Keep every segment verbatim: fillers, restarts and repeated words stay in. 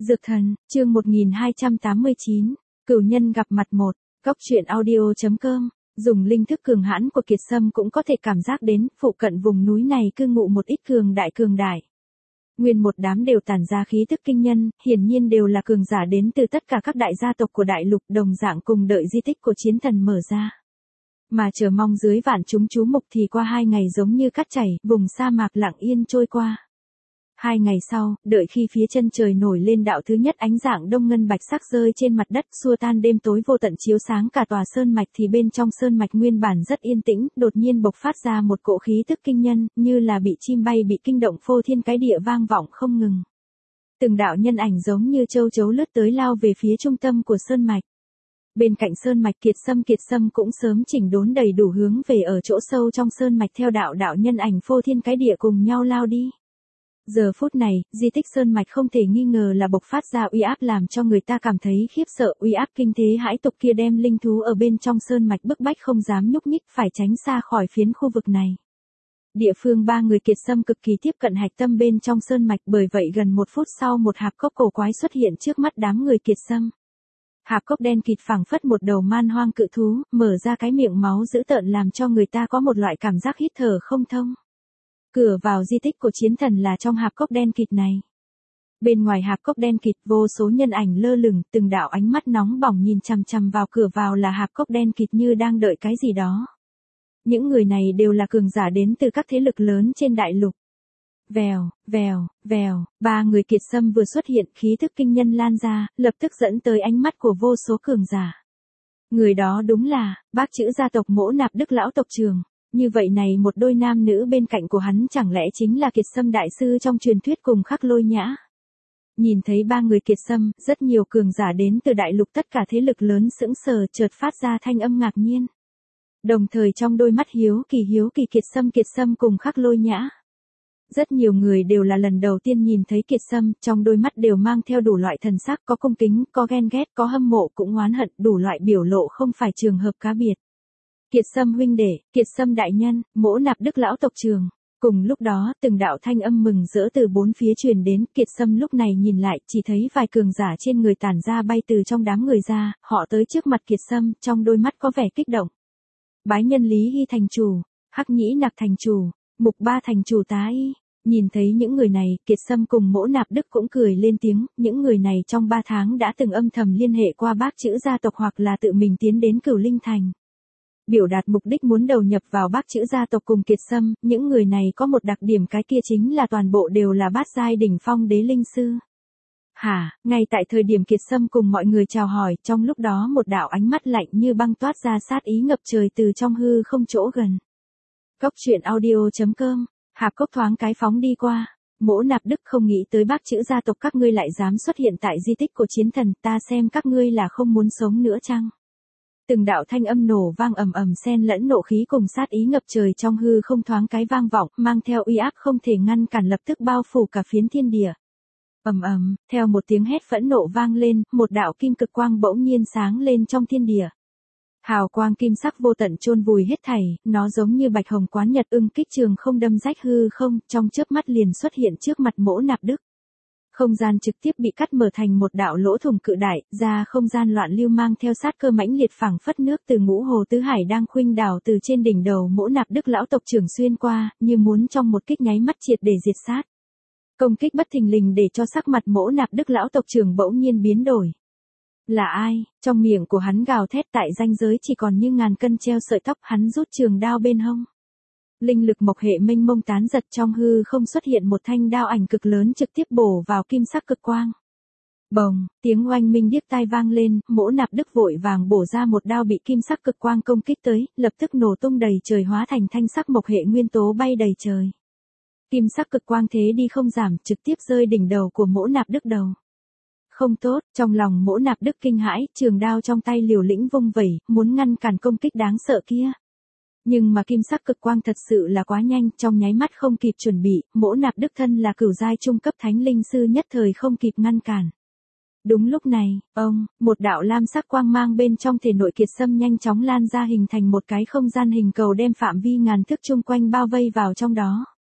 Dược thần, chương một nghìn hai trăm tám mươi chín, cửu nhân gặp mặt một, góc truyện audio.com, dùng linh thức cường hãn của Kiệt Sâm cũng có thể cảm giác đến, phụ cận vùng núi này cư ngụ một ít cường đại cường đại. Nguyên một đám đều tản ra khí thức kinh nhân, hiển nhiên đều là cường giả đến từ tất cả các đại gia tộc của đại lục, đồng dạng cùng đợi di tích của chiến thần mở ra. Mà chờ mong dưới vạn chúng chú mục thì qua hai ngày giống như cát chảy, vùng sa mạc lặng yên trôi qua. Hai ngày sau, đợi khi phía chân trời nổi lên đạo thứ nhất ánh dạng đông ngân bạch sắc rơi trên mặt đất, xua tan đêm tối vô tận chiếu sáng cả tòa sơn mạch, thì bên trong sơn mạch nguyên bản rất yên tĩnh, đột nhiên bộc phát ra một cỗ khí tức kinh nhân, như là bị chim bay bị kinh động, phô thiên cái địa vang vọng không ngừng. Từng đạo nhân ảnh giống như châu chấu lướt tới lao về phía trung tâm của sơn mạch. Bên cạnh sơn mạch, Kiệt Sâm Kiệt Sâm cũng sớm chỉnh đốn đầy đủ hướng về ở chỗ sâu trong sơn mạch, theo đạo đạo nhân ảnh phô thiên cái địa cùng nhau lao đi. Giờ phút này, di tích sơn mạch không thể nghi ngờ là bộc phát ra uy áp làm cho người ta cảm thấy khiếp sợ, uy áp kinh thế hãi tục kia đem linh thú ở bên trong sơn mạch bức bách không dám nhúc nhích, phải tránh xa khỏi phiến khu vực này. Địa phương ba người Kiệt Sâm cực kỳ tiếp cận hạch tâm bên trong sơn mạch, bởi vậy gần một phút sau một hạp cốc cổ quái xuất hiện trước mắt đám người Kiệt Sâm. Hạp cốc đen kịt phảng phất một đầu man hoang cự thú, mở ra cái miệng máu dữ tợn làm cho người ta có một loại cảm giác hít thở không thông. Cửa vào di tích của chiến thần là trong hạp cốc đen kịt này. Bên ngoài hạp cốc đen kịt vô số nhân ảnh lơ lửng, từng đạo ánh mắt nóng bỏng nhìn chằm chằm vào cửa vào là hạp cốc đen kịt như đang đợi cái gì đó. Những người này đều là cường giả đến từ các thế lực lớn trên đại lục. Vèo, vèo, vèo, ba người Kiệt Sâm vừa xuất hiện, khí thức kinh nhân lan ra, lập tức dẫn tới ánh mắt của vô số cường giả. Người đó đúng là bác chữ gia tộc Mỗ Nạp Đức lão tộc trưởng. Như vậy này một đôi nam nữ bên cạnh của hắn chẳng lẽ chính là Kiệt Sâm đại sư trong truyền thuyết cùng Khắc Lôi Nhã. Nhìn thấy ba người Kiệt Sâm, rất nhiều cường giả đến từ đại lục tất cả thế lực lớn sững sờ, chợt phát ra thanh âm ngạc nhiên. Đồng thời trong đôi mắt hiếu kỳ hiếu kỳ Kiệt Sâm Kiệt Sâm cùng Khắc Lôi Nhã. Rất nhiều người đều là lần đầu tiên nhìn thấy Kiệt Sâm, trong đôi mắt đều mang theo đủ loại thần sắc, có cung kính, có ghen ghét, có hâm mộ, cũng oán hận, đủ loại biểu lộ không phải trường hợp cá biệt. Kiệt Sâm huynh đệ, Kiệt Sâm đại nhân, Mỗ Nạp Đức lão tộc trưởng. Cùng lúc đó, từng đạo thanh âm mừng rỡ từ bốn phía truyền đến, Kiệt Sâm lúc này nhìn lại, chỉ thấy vài cường giả trên người tản ra bay từ trong đám người ra, họ tới trước mặt Kiệt Sâm, trong đôi mắt có vẻ kích động. Bái nhân Lý Hy thành chủ, Hắc Nhĩ Nặc thành chủ, Mục Ba thành chủ tá y. Nhìn thấy những người này, Kiệt Sâm cùng Mỗ Nạp Đức cũng cười lên tiếng, những người này trong ba tháng đã từng âm thầm liên hệ qua bác chữ gia tộc hoặc là tự mình tiến đến Cửu Linh Thành. Biểu đạt mục đích muốn đầu nhập vào bác chữ gia tộc cùng Kiệt Sâm, những người này có một đặc điểm, cái kia chính là toàn bộ đều là bát giai đỉnh phong đế linh sư. Hả, ngay tại thời điểm Kiệt Sâm cùng mọi người chào hỏi, trong lúc đó một đạo ánh mắt lạnh như băng toát ra sát ý ngập trời từ trong hư không chỗ gần. Góc truyện audio.com, hạp cốc thoáng cái phóng đi qua. Mỗ Nạp Đức không nghĩ tới bác chữ gia tộc các ngươi lại dám xuất hiện tại di tích của chiến thần, ta xem các ngươi là không muốn sống nữa chăng? Từng đạo thanh âm nổ vang ầm ầm xen lẫn nộ khí cùng sát ý ngập trời trong hư không thoáng cái vang vọng, mang theo uy áp không thể ngăn cản lập tức bao phủ cả phiến thiên địa. Ầm ầm, theo một tiếng hét phẫn nộ vang lên, một đạo kim cực quang bỗng nhiên sáng lên trong thiên địa. Hào quang kim sắc vô tận chôn vùi hết thảy, nó giống như bạch hồng quán nhật ưng kích trường không đâm rách hư không, trong chớp mắt liền xuất hiện trước mặt Mỗ Nạp Đức. Không gian trực tiếp bị cắt mở thành một đạo lỗ thủng cự đại, ra không gian loạn lưu mang theo sát cơ mãnh liệt phảng phất nước từ ngũ hồ tứ hải đang khuynh đảo từ trên đỉnh đầu Mỗ Nạp Đức lão tộc trưởng xuyên qua, như muốn trong một kích nháy mắt triệt để diệt sát. Công kích bất thình lình để cho sắc mặt Mỗ Nạp Đức lão tộc trưởng bỗng nhiên biến đổi. Là ai? Trong miệng của hắn gào thét, tại ranh giới chỉ còn như ngàn cân treo sợi tóc, hắn rút trường đao bên hông. Linh lực mộc hệ mênh mông tán giật, trong hư không xuất hiện một thanh đao ảnh cực lớn trực tiếp bổ vào kim sắc cực quang. Bồng, tiếng oanh minh điếc tai vang lên, Mỗ Nạp Đức vội vàng bổ ra một đao bị kim sắc cực quang công kích tới, lập tức nổ tung đầy trời hóa thành thanh sắc mộc hệ nguyên tố bay đầy trời. Kim sắc cực quang thế đi không giảm, trực tiếp rơi đỉnh đầu của Mỗ Nạp Đức đầu. Không tốt, trong lòng Mỗ Nạp Đức kinh hãi, trường đao trong tay liều lĩnh vung vẩy, muốn ngăn cản công kích đáng sợ kia. Nhưng mà kim sắc cực quang thật sự là quá nhanh, trong nháy mắt không kịp chuẩn bị, Mỗ Nạp Đức thân là cửu giai trung cấp thánh linh sư nhất thời không kịp ngăn cản. Đúng lúc này, ông, một đạo lam sắc quang mang bên trong thể nội Kiệt Sâm nhanh chóng lan ra hình thành một cái không gian hình cầu đem phạm vi ngàn thước chung quanh bao vây vào trong đó.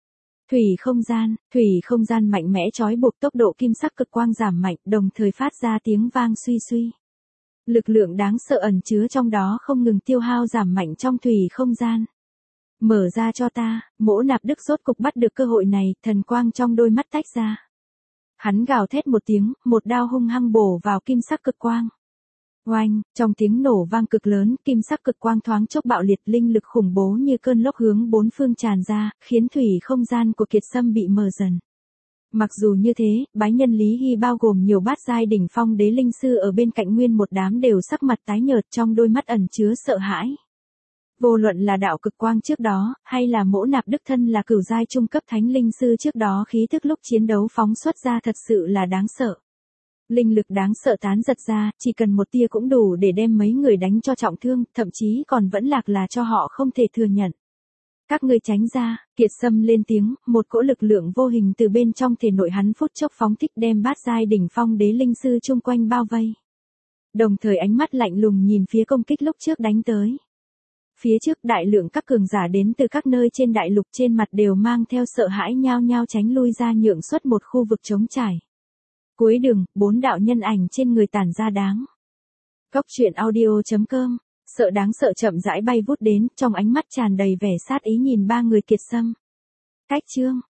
Thủy không gian, thủy không gian mạnh mẽ trói buộc, tốc độ kim sắc cực quang giảm mạnh, đồng thời phát ra tiếng vang suy suy. Lực lượng đáng sợ ẩn chứa trong đó không ngừng tiêu hao giảm mạnh trong thủy không gian. Mở ra cho ta, Mỗ Nạp Đức rốt cục bắt được cơ hội này, thần quang trong đôi mắt tách ra. Hắn gào thét một tiếng, một đao hung hăng bổ vào kim sắc cực quang. Oanh, trong tiếng nổ vang cực lớn, kim sắc cực quang thoáng chốc bạo liệt, linh lực khủng bố như cơn lốc hướng bốn phương tràn ra, khiến thủy không gian của Kiệt Sâm bị mờ dần. Mặc dù như thế, bái nhân Lý Hy bao gồm nhiều bát giai đỉnh phong đế linh sư ở bên cạnh nguyên một đám đều sắc mặt tái nhợt, trong đôi mắt ẩn chứa sợ hãi. Vô luận là đạo cực quang trước đó, hay là Mỗ Nạp Đức thân là cửu giai trung cấp thánh linh sư trước đó, khí thức lúc chiến đấu phóng xuất ra thật sự là đáng sợ. Linh lực đáng sợ tán giật ra, chỉ cần một tia cũng đủ để đem mấy người đánh cho trọng thương, thậm chí còn vẫn lạc là cho họ không thể thừa nhận. Các ngươi tránh ra, Kiệt Sâm lên tiếng, một cỗ lực lượng vô hình từ bên trong thể nội hắn phút chốc phóng thích, đem bát giai đỉnh phong đế linh sư chung quanh bao vây. Đồng thời ánh mắt lạnh lùng nhìn phía công kích lúc trước đánh tới. Phía trước đại lượng các cường giả đến từ các nơi trên đại lục trên mặt đều mang theo sợ hãi nhao nhao tránh lui ra, nhượng xuất một khu vực trống trải. Cuối đường, bốn đạo nhân ảnh trên người tản ra đáng. Cốc truyện audio chấm com, sợ đáng sợ chậm rãi bay vút đến, trong ánh mắt tràn đầy vẻ sát ý nhìn ba người Kiệt Sâm. Cách chương